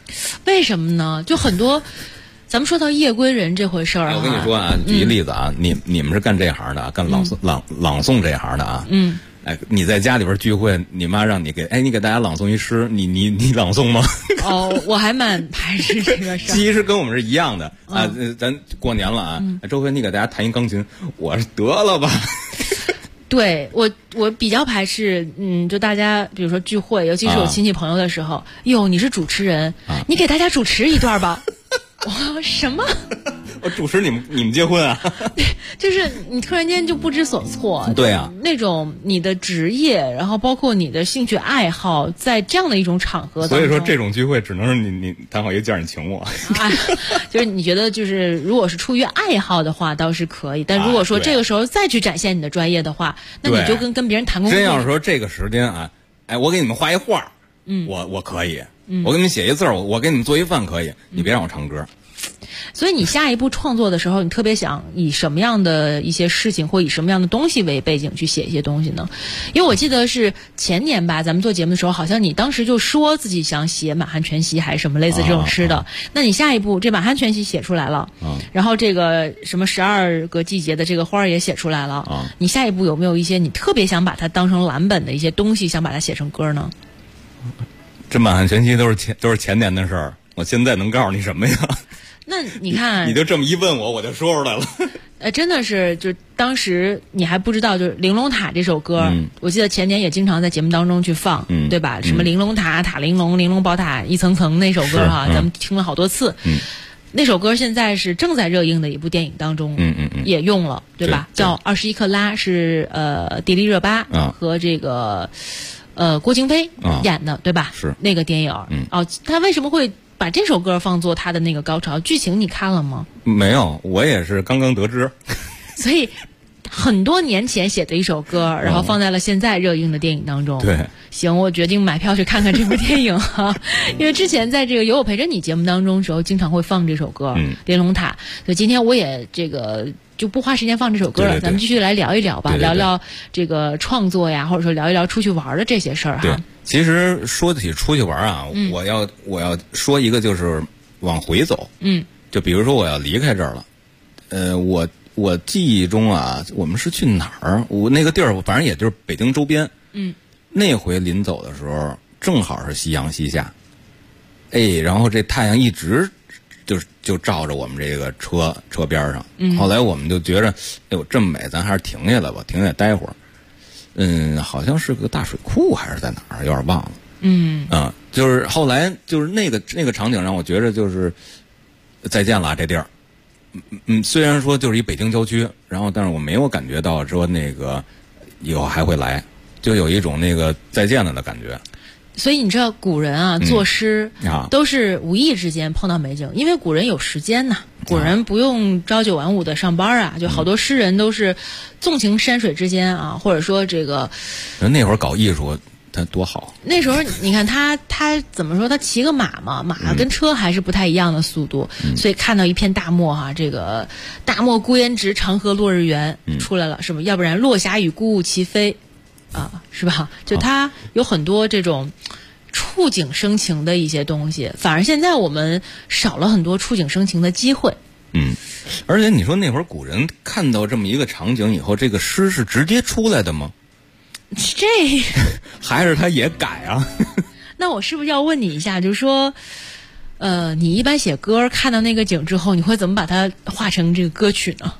为什么呢？就很多，咱们说到夜归人这回事儿， 我跟你说啊，举一例子啊，你们是干这行的啊，干朗诵这行的啊，哎，你在家里边聚会，你妈让你你给大家朗诵一诗，你朗诵吗？ 哦，我还蛮排斥这个事儿。 其实跟我们是一样的啊，咱过年了啊，周辉你给大家弹一钢琴，我得了吧。 对我比较排斥，就大家比如说聚会，尤其是有亲戚朋友的时候，哟，你是主持人，你给大家主持一段吧。哇，什么？ 我主持你们结婚啊？ 就是你突然间就不知所措。 对啊， 那种你的职业，然后包括你的兴趣爱好，在这样的一种场合当中， 所以说这种聚会只能是你谈好一个价，你请我。 就是你觉得就是如果是出于爱好的话，倒是可以；但如果说这个时候再去展现你的专业的话，那你就跟别人谈工作。 真要是说这个时间啊，我给你们画一画，我可以。我给你们写一字，我给你们做一饭可以，你别让我唱歌。 所以你下一步创作的时候，你特别想以什么样的一些事情或以什么样的东西为背景去写一些东西呢？因为我记得是前年吧，咱们做节目的时候，好像你当时就说自己想写《满汉全席》还是什么类似这种诗的。那你下一步这《满汉全席》写出来了，然后这个什么12个季节的这个花儿也写出来了，你下一步有没有一些你特别想把它当成蓝本的一些东西，想把它写成歌呢？ 这满汉全席都是前年的事儿，我现在能告诉你什么呀？ 那你看， 你就这么一问我就说出来了。 真的是，就当时你还不知道，就是《玲珑塔》这首歌，我记得前年也经常在节目当中去放，对吧？什么玲珑塔、塔玲珑、玲珑宝塔一层层那首歌哈，咱们听了好多次。那首歌现在是正在热映的一部电影当中，也用了，对吧？叫《21克拉》，是迪丽热巴和这个郭京飞演的，对吧？ 是那个电影。他为什么会把这首歌放作他的那个高潮？剧情你看了吗？ 没有，我也是刚刚得知。 所以很多年前写的一首歌，然后放在了现在热映的电影当中。 对， 行，我决定买票去看看这部电影哈。因为之前在这个有我陪着你节目当中的时候，经常会放这首歌《玲珑塔》，所以今天我也这个就不花时间放这首歌了，咱们继续来聊一聊吧，聊聊这个创作呀，或者说聊一聊出去玩的这些事儿哈。 对，其实说起出去玩啊，我要说一个，就是往回走。就比如说我要离开这儿了，我记忆中啊，我们是去哪儿？我那个地儿反正也就是北京周边。那回临走的时候，正好是夕阳西下，然后这太阳一直就照着我们这个车边上。后来我们就觉着，这么美，咱还是停下来吧，停下来待会儿。好像是个大水库还是在哪儿，有点忘了。就是后来就是那个场景让我觉着就是再见了这地儿。虽然说就是一北京郊区，然后但是我没有感觉到说那个以后还会来，就有一种那个再见了的感觉。 所以你知道古人啊作诗都是无意之间碰到美景，因为古人有时间呐，古人不用朝九晚五的上班啊，就好多诗人都是纵情山水之间啊，或者说这个那会儿搞艺术他多好。 那时候你看他怎么说，他骑个马嘛，马跟车还是不太一样的速度，所以看到一片大漠哈，这个大漠孤烟直，长河落日圆出来了，是吧？要不然落霞与孤鹜齐飞是吧？就他有很多这种触景生情的一些东西，反而现在我们少了很多触景生情的机会。 而且你说那会儿古人看到这么一个场景以后，这个诗是直接出来的吗？ 这还是他也改啊？ 那我是不是要问你一下，就是说你一般写歌看到那个景之后，你会怎么把它画成这个歌曲呢？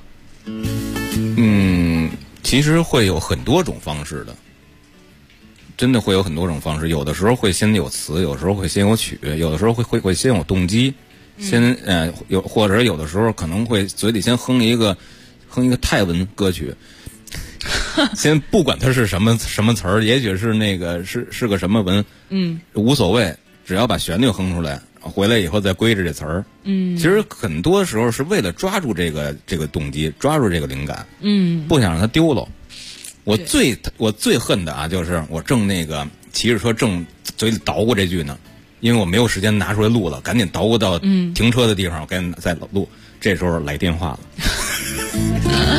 其实会有很多种方式的，真的会有很多种方式。有的时候会先有词，有的时候会先有曲，有的时候会先有动机，或者有的时候可能会嘴里先哼一个泰文歌曲，先不管它是什么词儿，也许是那个是个什么文，无所谓，只要把旋律哼出来，回来以后再归着这词儿。其实很多时候是为了抓住这个动机，抓住这个灵感，不想让它丢了。我最恨的啊，就是我正那个骑着车正嘴里捣鼓这句呢，因为我没有时间拿出来录了，赶紧捣鼓到停车的地方，我赶紧再录。这时候来电话了。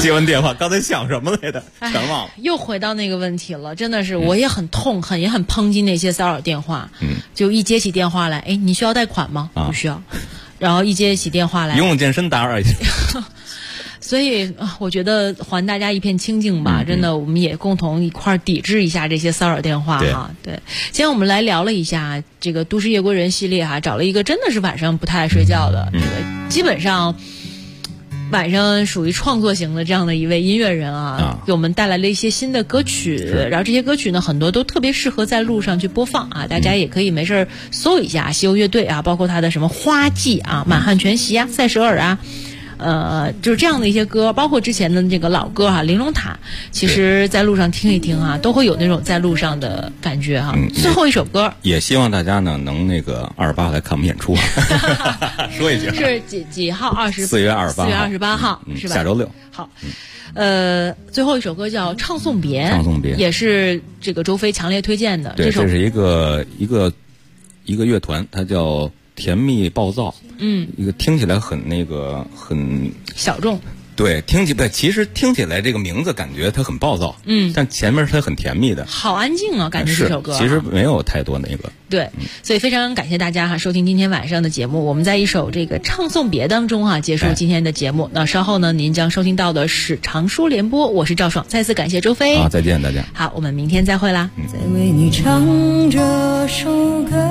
接完电话，刚才想什么来着？全忘了。 又回到那个问题了，真的是，我也很痛恨，也很抨击那些骚扰电话。就一接起电话来，哎，你需要贷款吗？不需要。然后一接起电话来， 游泳健身打2 所以我觉得还大家一片清净吧，真的，我们也共同一块抵制一下这些骚扰电话哈。对，今天我们来聊了一下这个都市夜归人系列哈，找了一个真的是晚上不太爱睡觉的，基本上晚上属于创作型的这样的一位音乐人啊，给我们带来了一些新的歌曲，然后这些歌曲呢很多都特别适合在路上去播放啊，大家也可以没事搜一下西游乐队啊，包括他的什么花季啊、满汉全席啊、塞舌尔啊。就是这样的一些歌，包括之前的这个老歌哈，玲珑塔，其实在路上听一听啊，都会有那种在路上的感觉哈。最后一首歌， 也希望大家呢能那个28来看我们演出。说一句， 是几号？4 月28 号，是吧？ 下周6。 好，最后一首歌叫《唱送别》，也是这个周飞强烈推荐的。 对，这是一个乐团，它叫甜蜜暴躁。一个听起来很小众。 对，其实听起来这个名字感觉它很暴躁，但前面它很甜蜜的， 好安静啊，感觉这首歌其实没有太多那个。 对，所以非常感谢大家收听今天晚上的节目。我们在一首这个唱送别当中结束今天的节目。那稍后呢，您将收听到的是长书联播，我是赵爽，再次感谢周飞。 好，再见大家。 好，我们明天再会啦。 再为你唱这首歌，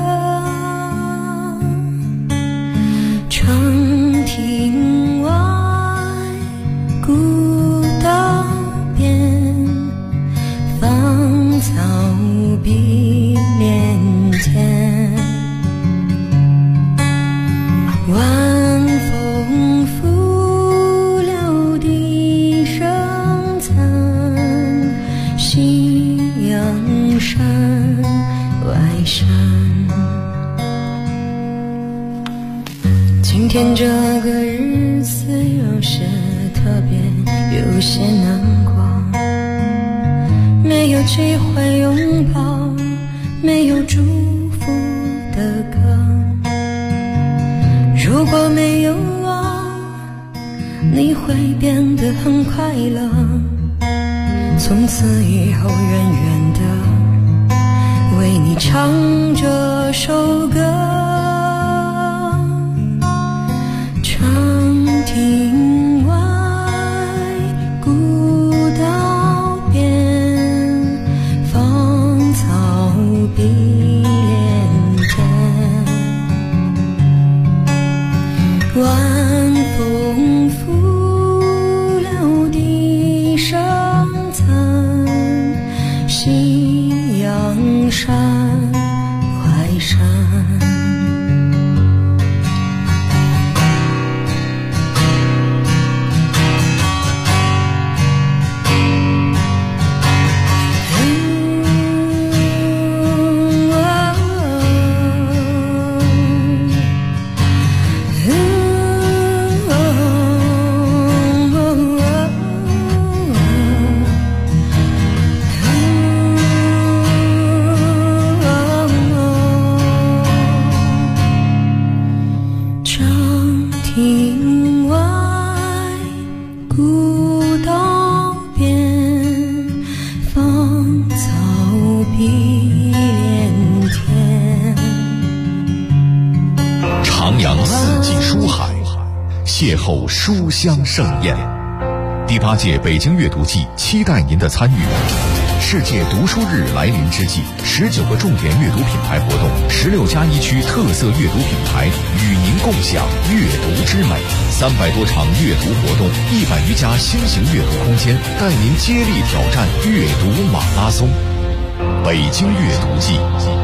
长亭外，古道边，芳草碧连天。晚风拂柳笛声残，夕阳山外山。今天这个日子有些特别，有些难过，没有机会拥抱，没有祝福的歌。如果没有我，你会变得很快乐，从此以后远远的为你唱这首歌。长亭外，古道边，芳草碧连天。晚风拂柳笛声残，夕阳山外山。亭外，古道边，芳草碧连天。 徜徉四季书海，邂逅书香盛宴。第8届北京阅读季期待您的参与。世界读书日来临之际，19个重点阅读品牌活动，16+1区特色阅读品牌与您共享阅读之美。300多场阅读活动，100余家新型阅读空间，带您接力挑战阅读马拉松。北京阅读季。